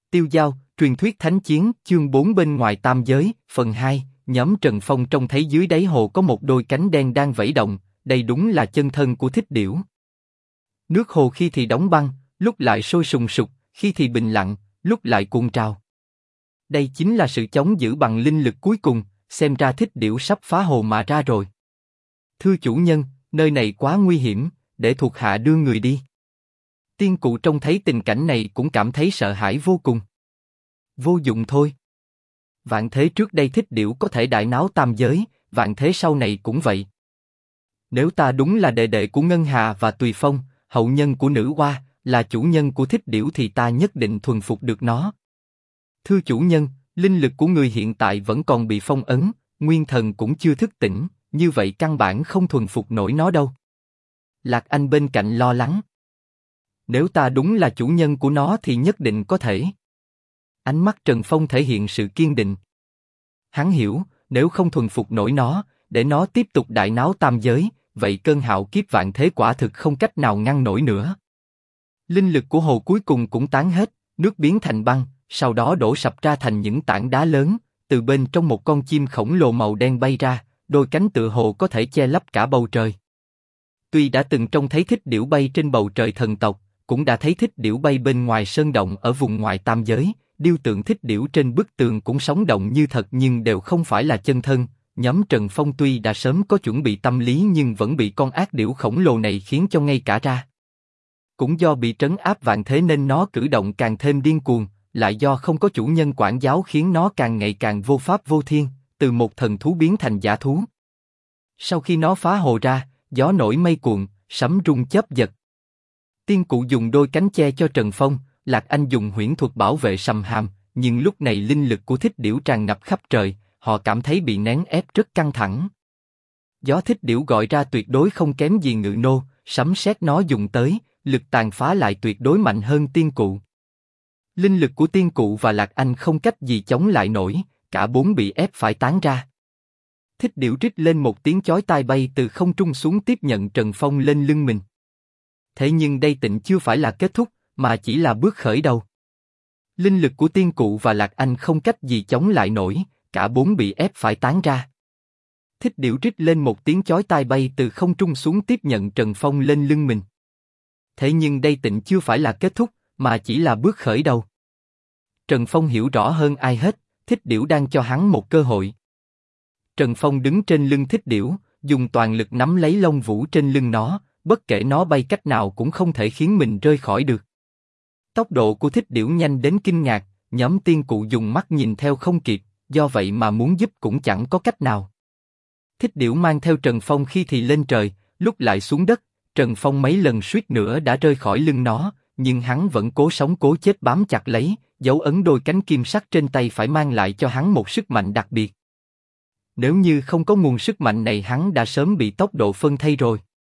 Tiêu Dao, truyền thuyết thánh chiến, chương 4 bên ngoài tam giới, phần 2, nhóm Trần Phong trông thấy dưới đáy hồ có một đôi cánh đen đang vẫy động, đây đúng là chân thân của Thích Điểu. Nước hồ khi thì đóng băng, lúc lại sôi sùng sục, khi thì bình lặng, lúc lại cuồn trào. Đây chính là sự chống giữ bằng linh lực cuối cùng, xem ra Thích Điểu sắp phá hồ mà ra rồi. Thưa chủ nhân, nơi này quá nguy hiểm, để thuộc hạ đưa người đi. Tiên cụ trông thấy tình cảnh này cũng cảm thấy sợ hãi vô cùng. Vô dụng thôi. Vạn thế trước đây Thích Điểu có thể đại náo tam giới, vạn thế sau này cũng vậy. Nếu ta đúng là đệ đệ của Ngân Hà và Tùy Phong, hậu nhân của Nữ Hoa, là chủ nhân của Thích Điểu thì ta nhất định thuần phục được nó. Thưa chủ nhân, linh lực của người hiện tại vẫn còn bị phong ấn, nguyên thần cũng chưa thức tỉnh, như vậy căn bản không thuần phục nổi nó đâu. Lạc Anh bên cạnh lo lắng. Nếu ta đúng là chủ nhân của nó thì nhất định có thể. Ánh mắt Trần Phong thể hiện sự kiên định. Hắn hiểu, nếu không thuần phục nổi nó, để nó tiếp tục đại náo tam giới, vậy cơn hạo kiếp vạn thế quả thực không cách nào ngăn nổi nữa. Linh lực của hồ cuối cùng cũng tán hết, nước biến thành băng, sau đó đổ sập ra thành những tảng đá lớn, từ bên trong một con chim khổng lồ màu đen bay ra, đôi cánh tựa hồ có thể che lấp cả bầu trời. Tuy đã từng trông thấy Thích Điểu bay trên bầu trời thần tộc, cũng đã thấy Thích Điểu bay bên ngoài sơn động ở vùng ngoại tam giới, điêu tượng Thích Điểu trên bức tường cũng sống động như thật nhưng đều không phải là chân thân. Nhóm Trần Phong tuy đã sớm có chuẩn bị tâm lý nhưng vẫn bị con ác điểu khổng lồ này khiến cho ngay cả ra. Cũng do bị trấn áp vạn thế nên nó cử động càng thêm điên cuồng, lại do không có chủ nhân quản giáo khiến nó càng ngày càng vô pháp vô thiên, từ một thần thú biến thành dã thú. Sau khi nó phá hồ ra, gió nổi mây cuộn, sấm rung chớp giật. Tiên cụ dùng đôi cánh che cho Trần Phong, Lạc Anh dùng huyễn thuật bảo vệ Sầm Hàm, nhưng lúc này linh lực của Thích Điểu tràn ngập khắp trời, họ cảm thấy bị nén ép rất căng thẳng. Gió Thích Điểu gọi ra tuyệt đối không kém gì Ngự Nô, sấm sét nó dùng tới, lực tàn phá lại tuyệt đối mạnh hơn tiên cụ. Linh lực của tiên cụ và Lạc Anh không cách gì chống lại nổi, cả bốn bị ép phải tán ra. Thích Điểu rít lên một tiếng chói tai bay từ không trung xuống tiếp nhận Trần Phong lên lưng mình. Thế nhưng đây tịnh chưa phải là kết thúc, mà chỉ là bước khởi đầu. Linh lực của tiên cụ và Lạc Anh không cách gì chống lại nổi, cả bốn bị ép phải tán ra. Thích Điểu rít lên một tiếng chói tai bay từ không trung xuống tiếp nhận Trần Phong lên lưng mình. Thế nhưng đây tịnh chưa phải là kết thúc, mà chỉ là bước khởi đầu. Trần Phong hiểu rõ hơn ai hết, Thích Điểu đang cho hắn một cơ hội. Trần Phong đứng trên lưng Thích Điểu, dùng toàn lực nắm lấy lông vũ trên lưng nó, bất kể nó bay cách nào cũng không thể khiến mình rơi khỏi được. Tốc độ của Thích Điểu nhanh đến kinh ngạc, nhóm tiên cụ dùng mắt nhìn theo không kịp, do vậy mà muốn giúp cũng chẳng có cách nào. Thích Điểu mang theo Trần Phong khi thì lên trời, lúc lại xuống đất, Trần Phong mấy lần suýt nữa đã rơi khỏi lưng nó, nhưng hắn vẫn cố sống cố chết bám chặt lấy, dấu ấn đôi cánh kim sắc trên tay phải mang lại cho hắn một sức mạnh đặc biệt. Nếu như không có nguồn sức mạnh này hắn đã sớm bị tốc độ phân thây rồi.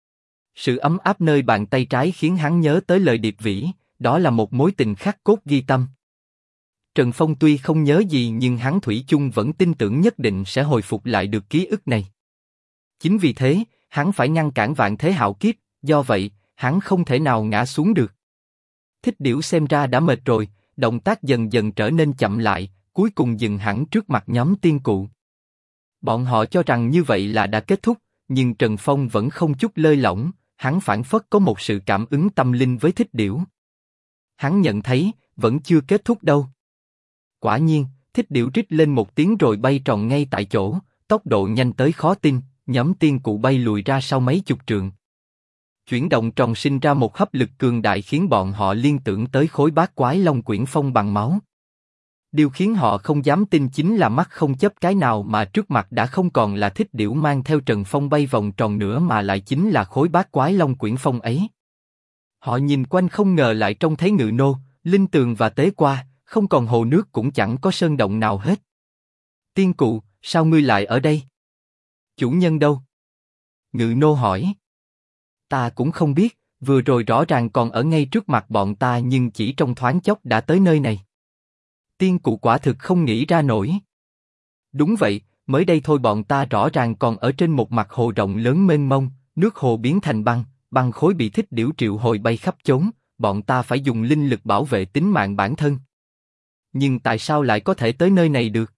Sự ấm áp nơi bàn tay trái khiến hắn nhớ tới lời Điệp Vĩ, đó là một mối tình khắc cốt ghi tâm. Trần Phong tuy không nhớ gì nhưng hắn thủy chung vẫn tin tưởng nhất định sẽ hồi phục lại được ký ức này. Chính vì thế, hắn phải ngăn cản vạn thế hạo kiếp, do vậy, hắn không thể nào ngã xuống được. Thích Điểu xem ra đã mệt rồi, động tác dần dần trở nên chậm lại, cuối cùng dừng hẳn trước mặt nhóm tiên cụ. Bọn họ cho rằng như vậy là đã kết thúc, nhưng Trần Phong vẫn không chút lơi lỏng, hắn phảng phất có một sự cảm ứng tâm linh với Thích Điểu. Hắn nhận thấy, vẫn chưa kết thúc đâu. Quả nhiên, Thích Điểu rít lên một tiếng rồi bay tròn ngay tại chỗ, tốc độ nhanh tới khó tin, nhóm tiên cụ bay lùi ra sau mấy chục trượng. Chuyển động tròn sinh ra một hấp lực cường đại khiến bọn họ liên tưởng tới khối bát quái long quyển phong bằng máu. Điều khiến họ không dám tin chính là mắt không chớp cái nào mà trước mặt đã không còn là Thích Điểu mang theo Trần Phong bay vòng tròn nữa mà lại chính là khối bát quái long quyển phong ấy. Họ nhìn quanh không ngờ lại trông thấy Ngự Nô, linh tường và tế qua, không còn hồ nước cũng chẳng có sơn động nào hết. Tiên cụ, sao ngươi lại ở đây? Chủ nhân đâu? Ngự Nô hỏi. Ta cũng không biết, vừa rồi rõ ràng còn ở ngay trước mặt bọn ta nhưng chỉ trong thoáng chốc đã tới nơi này. Tiên cụ quả thực không nghĩ ra nổi. Đúng vậy, mới đây thôi bọn ta rõ ràng còn ở trên một mặt hồ rộng lớn mênh mông, nước hồ biến thành băng, băng khối bị Thích Điểu triệu hồi bay khắp chốn, bọn ta phải dùng linh lực bảo vệ tính mạng bản thân. Nhưng tại sao lại có thể tới nơi này được?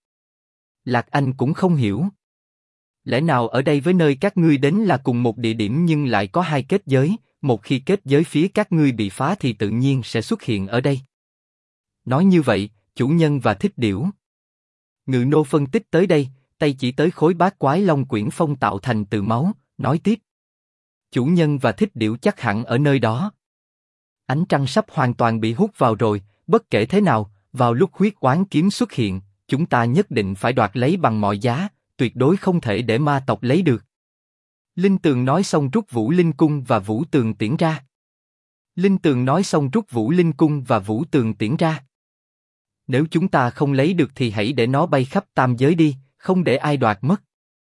Lạc Anh cũng không hiểu. Lẽ nào ở đây với nơi các ngươi đến là cùng một địa điểm nhưng lại có hai kết giới, một khi kết giới phía các ngươi bị phá thì tự nhiên sẽ xuất hiện ở đây. Nói như vậy, chủ nhân và thích điểu. Ngự nô phân tích tới đây, tay chỉ tới khối bát quái long quyển phong tạo thành từ máu, nói tiếp. Chủ nhân và thích điểu chắc hẳn ở nơi đó. Ánh trăng sắp hoàn toàn bị hút vào rồi, bất kể thế nào, vào lúc huyết oán kiếm xuất hiện, chúng ta nhất định phải đoạt lấy bằng mọi giá, tuyệt đối không thể để ma tộc lấy được. Linh Tường nói xong rút Vũ Linh Cung và Vũ Tường tiễn ra. Linh Tường nói xong rút Vũ Linh Cung và Vũ Tường tiễn ra. Nếu chúng ta không lấy được thì hãy để nó bay khắp tam giới đi, không để ai đoạt mất.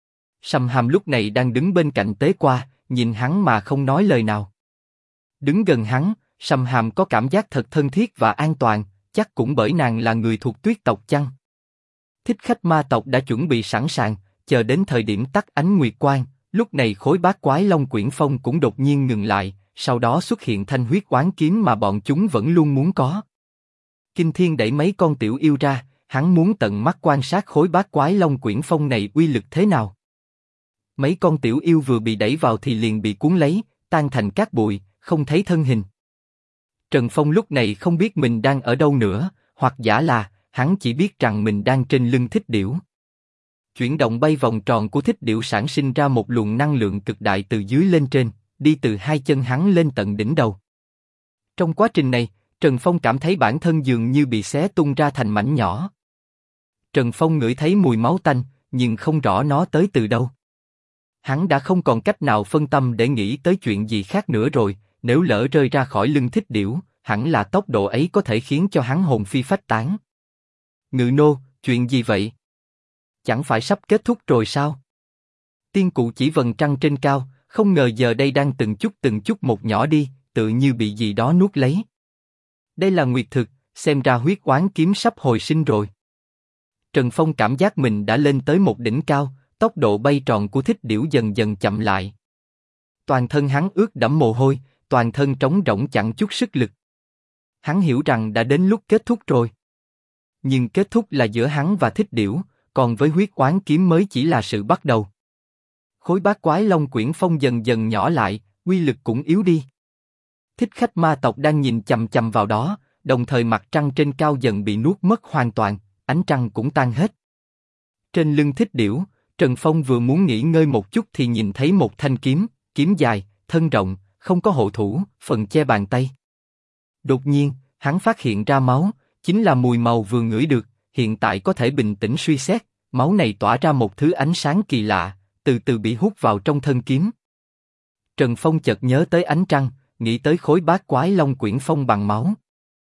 Sầm Hàm lúc này đang đứng bên cạnh Tế Qua, nhìn hắn mà không nói lời nào. Đứng gần hắn, Sầm Hàm có cảm giác thật thân thiết và an toàn, chắc cũng bởi nàng là người thuộc Tuyết tộc chăng? Thích Khách ma tộc đã chuẩn bị sẵn sàng, chờ đến thời điểm tắt ánh nguyệt quang. Lúc này khối bát quái long quyển phong cũng đột nhiên ngừng lại, sau đó xuất hiện thanh huyết oán kiếm mà bọn chúng vẫn luôn muốn có. Kinh Thiên đẩy mấy con tiểu yêu ra, hắn muốn tận mắt quan sát khối bát quái long quyển phong này uy lực thế nào. Mấy con tiểu yêu vừa bị đẩy vào thì liền bị cuốn lấy, tan thành cát bụi, không thấy thân hình. Trần Phong lúc này không biết mình đang ở đâu nữa, hoặc giả là hắn chỉ biết rằng mình đang trên lưng thích điểu. Chuyển động bay vòng tròn của thích điểu sản sinh ra một luồng năng lượng cực đại từ dưới lên trên, đi từ hai chân hắn lên tận đỉnh đầu. Trong quá trình này, Trần Phong cảm thấy bản thân dường như bị xé tung ra thành mảnh nhỏ. Trần Phong ngửi thấy mùi máu tanh, nhưng không rõ nó tới từ đâu. Hắn đã không còn cách nào phân tâm để nghĩ tới chuyện gì khác nữa rồi, nếu lỡ rơi ra khỏi lưng thích điểu, hẳn là tốc độ ấy có thể khiến cho hắn hồn phi phách tán. Ngự nô, chuyện gì vậy? Chẳng phải sắp kết thúc rồi sao? Tiên cụ chỉ vầng trăng trên cao, không ngờ giờ đây đang từng chút một nhỏ đi, tự như bị gì đó nuốt lấy. Đây là nguyệt thực, xem ra huyết oán kiếm sắp hồi sinh rồi. Trần Phong cảm giác mình đã lên tới một đỉnh cao, tốc độ bay tròn của thích điểu dần dần chậm lại. Toàn thân hắn ướt đẫm mồ hôi, toàn thân trống rỗng chẳng chút sức lực. Hắn hiểu rằng đã đến lúc kết thúc rồi. Nhưng kết thúc là giữa hắn và thích điểu, còn với huyết oán kiếm mới chỉ là sự bắt đầu. Khối bát quái long quyển phong dần dần nhỏ lại, uy lực cũng yếu đi. Thích Khách ma tộc đang nhìn chằm chằm vào đó, đồng thời mặt trăng trên cao dần bị nuốt mất hoàn toàn, ánh trăng cũng tan hết. Trên lưng thích điểu, Trần Phong vừa muốn nghỉ ngơi một chút thì nhìn thấy một thanh kiếm, kiếm dài, thân rộng, không có hộ thủ, phần che bàn tay. Đột nhiên, hắn phát hiện ra máu, chính là mùi màu vừa ngửi được, hiện tại có thể bình tĩnh suy xét, máu này tỏa ra một thứ ánh sáng kỳ lạ, từ từ bị hút vào trong thân kiếm. Trần Phong chợt nhớ tới ánh trăng, nghĩ tới khối bát quái long quyển phong bằng máu.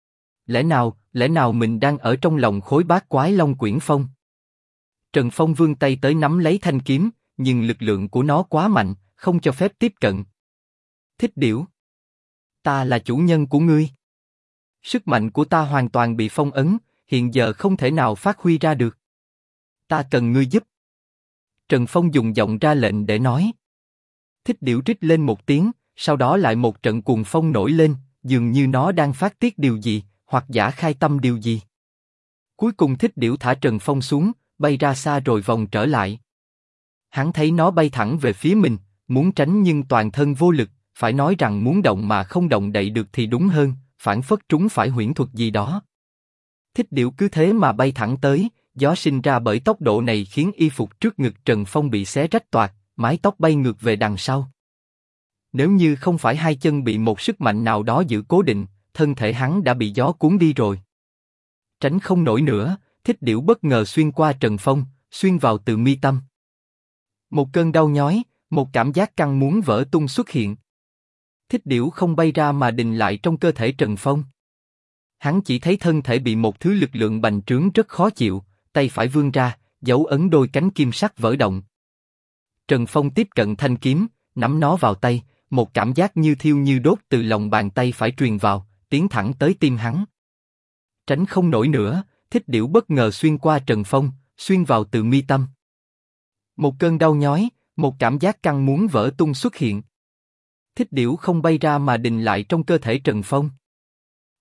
Lẽ nào mình đang ở trong lòng khối bát quái long quyển phong? Trần Phong vươn tay tới nắm lấy thanh kiếm, nhưng lực lượng của nó quá mạnh, không cho phép tiếp cận. Thích điểu, ta là chủ nhân của ngươi. Sức mạnh của ta hoàn toàn bị phong ấn, hiện giờ không thể nào phát huy ra được. Ta cần ngươi giúp. Trần Phong dùng giọng ra lệnh để nói. Thích điểu rít lên một tiếng, sau đó lại một trận cuồng phong nổi lên, dường như nó đang phát tiết điều gì, hoặc giả khai tâm điều gì. Cuối cùng thích điểu thả Trần Phong xuống, bay ra xa rồi vòng trở lại. Hắn thấy nó bay thẳng về phía mình, muốn tránh nhưng toàn thân vô lực, phải nói rằng muốn động mà không động đậy được thì đúng hơn, phảng phất trúng phải huyễn thuật gì đó. Thích điểu cứ thế mà bay thẳng tới, gió sinh ra bởi tốc độ này khiến y phục trước ngực Trần Phong bị xé rách toạc, mái tóc bay ngược về đằng sau. Nếu như không phải hai chân bị một sức mạnh nào đó giữ cố định, thân thể hắn đã bị gió cuốn đi rồi. Tránh không nổi nữa, thích điểu bất ngờ xuyên qua Trần Phong, xuyên vào từ mi tâm. Một cơn đau nhói, một cảm giác căng muốn vỡ tung xuất hiện. Thích điểu không bay ra mà đình lại trong cơ thể Trần Phong. Hắn chỉ thấy thân thể bị một thứ lực lượng bành trướng rất khó chịu, tay phải vươn ra, dấu ấn đôi cánh kim sắc vỡ động. Trần Phong tiếp cận thanh kiếm, nắm nó vào tay, một cảm giác như thiêu như đốt từ lòng bàn tay phải truyền vào, tiến thẳng tới tim hắn. Tránh không nổi nữa, thích điểu bất ngờ xuyên qua Trần Phong, xuyên vào từ mi tâm. Một cơn đau nhói, một cảm giác căng muốn vỡ tung xuất hiện. Thích điểu không bay ra mà đình lại trong cơ thể Trần Phong.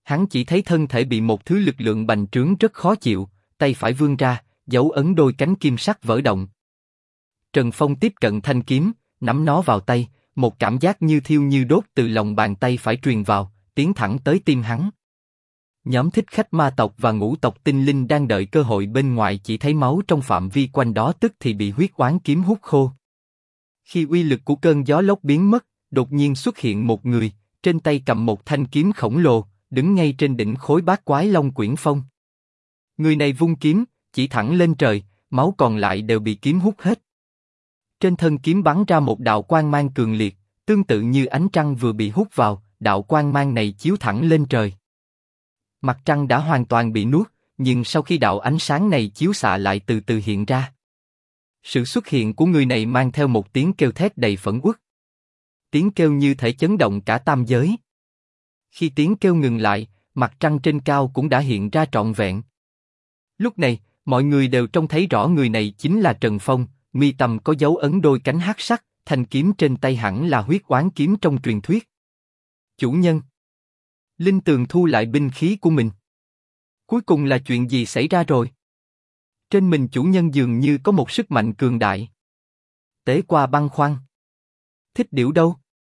Hắn chỉ thấy thân thể bị một thứ lực lượng bành trướng rất khó chịu, tay phải vươn ra, dấu ấn đôi cánh kim sắc vỡ động. Trần Phong tiếp cận thanh kiếm, nắm nó vào tay, một cảm giác như thiêu như đốt từ lòng bàn tay phải truyền vào, tiến thẳng tới tim hắn. Nhóm thích khách ma tộc và ngũ tộc tinh linh đang đợi cơ hội bên ngoài chỉ thấy máu trong phạm vi quanh đó tức thì bị huyết oán kiếm hút khô. Khi uy lực của cơn gió lốc biến mất, đột nhiên xuất hiện một người, trên tay cầm một thanh kiếm khổng lồ, đứng ngay trên đỉnh khối bát quái long quyển phong. Người này vung kiếm, chỉ thẳng lên trời, máu còn lại đều bị kiếm hút hết. Trên thân kiếm bắn ra một đạo quang mang cường liệt, tương tự như ánh trăng vừa bị hút vào, đạo quang mang này chiếu thẳng lên trời. Mặt trăng đã hoàn toàn bị nuốt, nhưng sau khi đạo ánh sáng này chiếu xạ lại từ từ hiện ra. Sự xuất hiện của người này mang theo một tiếng kêu thét đầy phẫn uất. Tiếng kêu như thể chấn động cả tam giới. Khi tiếng kêu ngừng lại, mặt trăng trên cao cũng đã hiện ra trọn vẹn. Lúc này, mọi người đều trông thấy rõ người này chính là Trần Phong, mi tâm có dấu ấn đôi cánh hắc sắc, thanh kiếm trên tay hẳn là huyết oán kiếm trong truyền thuyết. Chủ nhân. Linh Tường thu lại binh khí của mình. Cuối cùng là chuyện gì xảy ra rồi? Trên mình chủ nhân dường như có một sức mạnh cường đại. Tế qua băn khoăn. Thích Điểu đâu?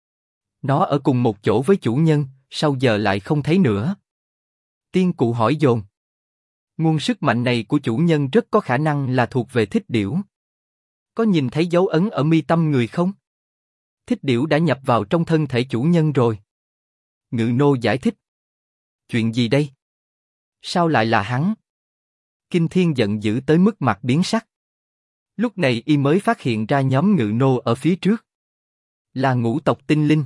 Nó ở cùng một chỗ với chủ nhân, sao giờ lại không thấy nữa? Tiên Cụ hỏi dồn. Nguồn sức mạnh này của chủ nhân rất có khả năng là thuộc về Thích Điểu. Có nhìn thấy dấu ấn ở mi tâm người không? Thích Điểu đã nhập vào trong thân thể chủ nhân rồi. Ngự nô giải thích. Chuyện gì đây? Sao lại là hắn? Kinh Thiên giận dữ tới mức mặt biến sắc. Lúc này y mới phát hiện ra nhóm ngự nô ở phía trước. Là ngũ tộc tinh linh.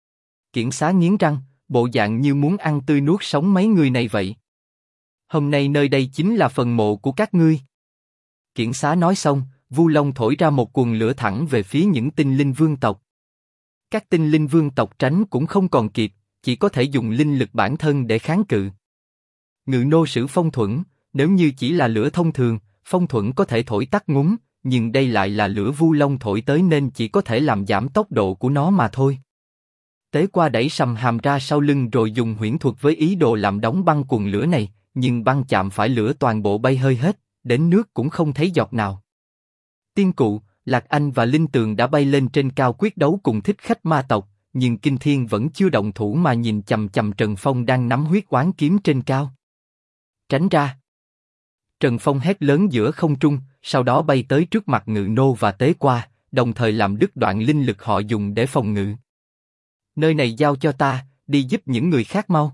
Kiển Xá nghiến răng, bộ dạng như muốn ăn tươi nuốt sống mấy người này vậy. Hôm nay nơi đây chính là phần mộ của các ngươi. Kiển Xá nói xong, Vu Long thổi ra một quần lửa thẳng về phía những tinh linh vương tộc. Các tinh linh vương tộc tránh cũng không còn kịp, chỉ có thể dùng linh lực bản thân để kháng cự. Ngự nô sử phong thuẫn, nếu như chỉ là lửa thông thường, phong thuẫn có thể thổi tắt ngúng, nhưng đây lại là lửa Vu Long thổi tới nên chỉ có thể làm giảm tốc độ của nó mà thôi. Tế qua đẩy sầm hàm ra sau lưng rồi dùng huyễn thuật với ý đồ làm đóng băng quần lửa này, nhưng băng chạm phải lửa toàn bộ bay hơi hết, đến nước cũng không thấy giọt nào. Tiên Cụ, Lạc Anh và Linh Tường đã bay lên trên cao quyết đấu cùng thích khách ma tộc, nhưng Kinh Thiên vẫn chưa động thủ mà nhìn chằm chằm Trần Phong đang nắm huyết oán kiếm trên cao. Tránh ra! Trần Phong hét lớn giữa không trung, sau đó bay tới trước mặt Ngự nô và Tế qua, đồng thời làm đứt đoạn linh lực họ dùng để phòng ngự. Nơi này giao cho ta, đi giúp những người khác mau.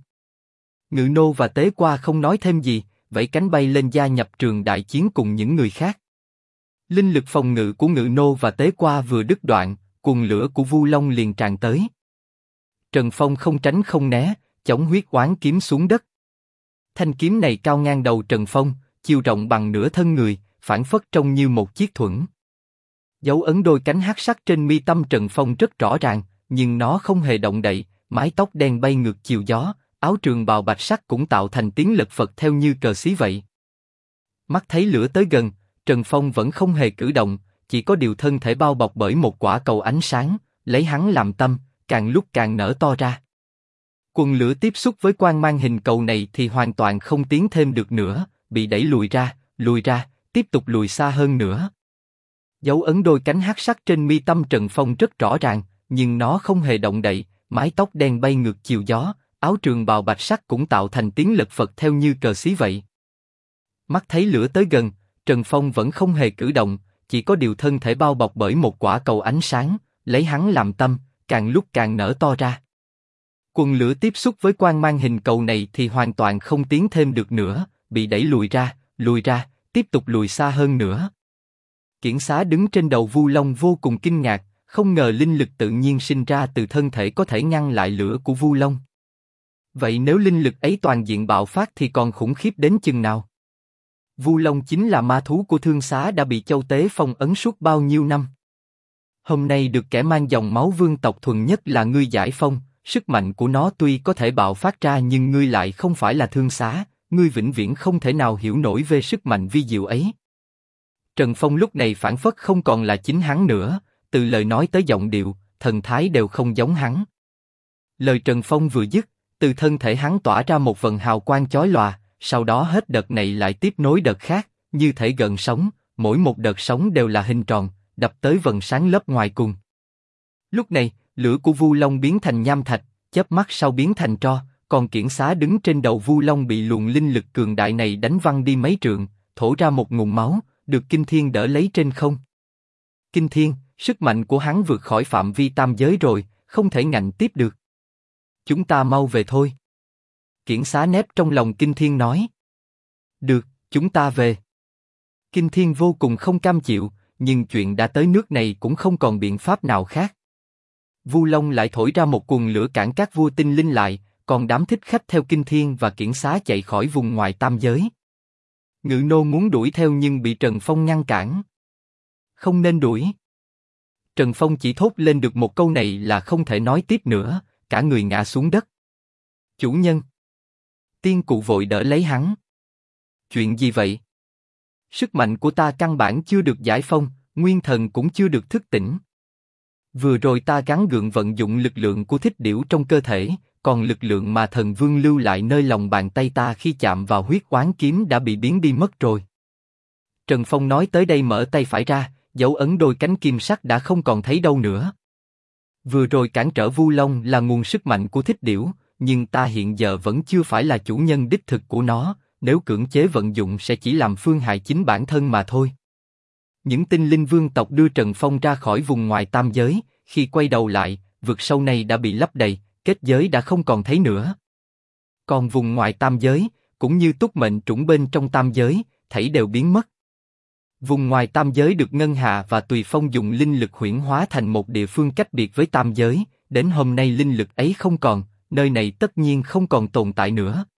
Ngự nô và Tế qua không nói thêm gì, vẫy cánh bay lên gia nhập trường đại chiến cùng những người khác. Linh lực phòng ngự của Ngự nô và Tế qua vừa đứt đoạn, cuồng lửa của Vu Long liền tràn tới. Trần Phong không tránh không né, chống huyết oán kiếm xuống đất. Thanh kiếm này cao ngang đầu Trần Phong, chiều rộng bằng nửa thân người, phảng phất trông như một chiếc thuẫn. Dấu ấn đôi cánh hắc sắc trên mi tâm Trần Phong rất rõ ràng, nhưng nó không hề động đậy, mái tóc đen bay ngược chiều gió, áo trường bào bạch sắc cũng tạo thành tiếng lật phật theo như cờ xí vậy. Mắt thấy lửa tới gần, Trần Phong vẫn không hề cử động, chỉ có điều thân thể bao bọc bởi một quả cầu ánh sáng, lấy hắn làm tâm, càng lúc càng nở to ra. Quần lửa tiếp xúc với quang mang hình cầu này thì hoàn toàn không tiến thêm được nữa, bị đẩy lùi ra, tiếp tục lùi xa hơn nữa. Dấu ấn đôi cánh hắc sắc trên mi tâm Trần Phong rất rõ ràng, nhưng nó không hề động đậy, mái tóc đen bay ngược chiều gió, áo trường bào bạch sắc cũng tạo thành tiếng lật phật theo như cờ xí vậy. Mắt thấy lửa tới gần, Trần Phong vẫn không hề cử động, chỉ có điều thân thể bao bọc bởi một quả cầu ánh sáng, lấy hắn làm tâm, càng lúc càng nở to ra. Quần lửa tiếp xúc với quang mang hình cầu này thì hoàn toàn không tiến thêm được nữa, bị đẩy lùi ra, tiếp tục lùi xa hơn nữa. Kiển Xá đứng trên đầu Vu Long vô cùng kinh ngạc, không ngờ linh lực tự nhiên sinh ra từ thân thể có thể ngăn lại lửa của Vu Long. Vậy nếu linh lực ấy toàn diện bạo phát thì còn khủng khiếp đến chừng nào? Vu Long chính là ma thú của Thương Xá đã bị Châu Tế phong ấn suốt bao nhiêu năm. Hôm nay được kẻ mang dòng máu vương tộc thuần nhất là ngươi giải phong, sức mạnh của nó tuy có thể bạo phát ra nhưng ngươi lại không phải là Thương Xá, ngươi vĩnh viễn không thể nào hiểu nổi về sức mạnh vi diệu ấy. Trần Phong lúc này phảng phất không còn là chính hắn nữa, từ lời nói tới giọng điệu, thần thái đều không giống hắn. Lời Trần Phong vừa dứt, Từ thân thể hắn tỏa ra một vần hào quang chói lòa, sau đó hết đợt này lại tiếp nối đợt khác, như thể gợn sóng, mỗi một đợt sóng đều là hình tròn, đập tới vần sáng lớp ngoài cùng. Lúc này, lửa của Vu Long biến thành nham thạch, chớp mắt sau biến thành tro, còn kiển xá đứng trên đầu Vu Long bị luồng linh lực cường đại này đánh văng đi mấy trượng, thổ ra một nguồn máu, được Kinh Thiên đỡ lấy trên không. Kinh Thiên, sức mạnh của hắn vượt khỏi phạm vi tam giới rồi, không thể ngạnh tiếp được. Chúng ta mau về thôi. Kiển xá nép trong lòng Kinh Thiên nói. Được, chúng ta về. Kinh Thiên vô cùng không cam chịu, nhưng chuyện đã tới nước này cũng không còn biện pháp nào khác. Vu Long lại thổi ra một cuồng lửa cản các vua tinh linh lại, còn đám thích khách theo Kinh Thiên và Kiển xá chạy khỏi vùng ngoài tam giới. Ngự nô muốn đuổi theo nhưng bị Trần Phong ngăn cản. Không nên đuổi. Trần Phong chỉ thốt lên được một câu này là không thể nói tiếp nữa, cả người ngã xuống đất. Chủ nhân. Tiên cụ vội đỡ lấy hắn. Chuyện gì vậy? Sức mạnh của ta căn bản chưa được giải phóng, nguyên thần cũng chưa được thức tỉnh. Vừa rồi ta gắng gượng vận dụng lực lượng của thích điểu trong cơ thể, còn lực lượng mà thần vương lưu lại nơi lòng bàn tay ta khi chạm vào huyết oán kiếm đã bị biến đi mất rồi. Trần Phong nói tới đây mở tay phải ra, dấu ấn đôi cánh kim sắc đã không còn thấy đâu nữa. Vừa rồi cản trở Vu Long là nguồn sức mạnh của thích điểu, nhưng ta hiện giờ vẫn chưa phải là chủ nhân đích thực của nó, nếu cưỡng chế vận dụng sẽ chỉ làm phương hại chính bản thân mà thôi. Những tinh linh vương tộc đưa Trần Phong ra khỏi vùng ngoài tam giới, khi quay đầu lại, vực sâu này đã bị lấp đầy, kết giới đã không còn thấy nữa. Còn vùng ngoài tam giới, cũng như túc mệnh trũng bên trong tam giới, thảy đều biến mất. Vùng ngoài tam giới được Ngân Hà và Tùy Phong dùng linh lực huyễn hóa thành một địa phương cách biệt với tam giới, đến hôm nay linh lực ấy không còn, nơi này tất nhiên không còn tồn tại nữa.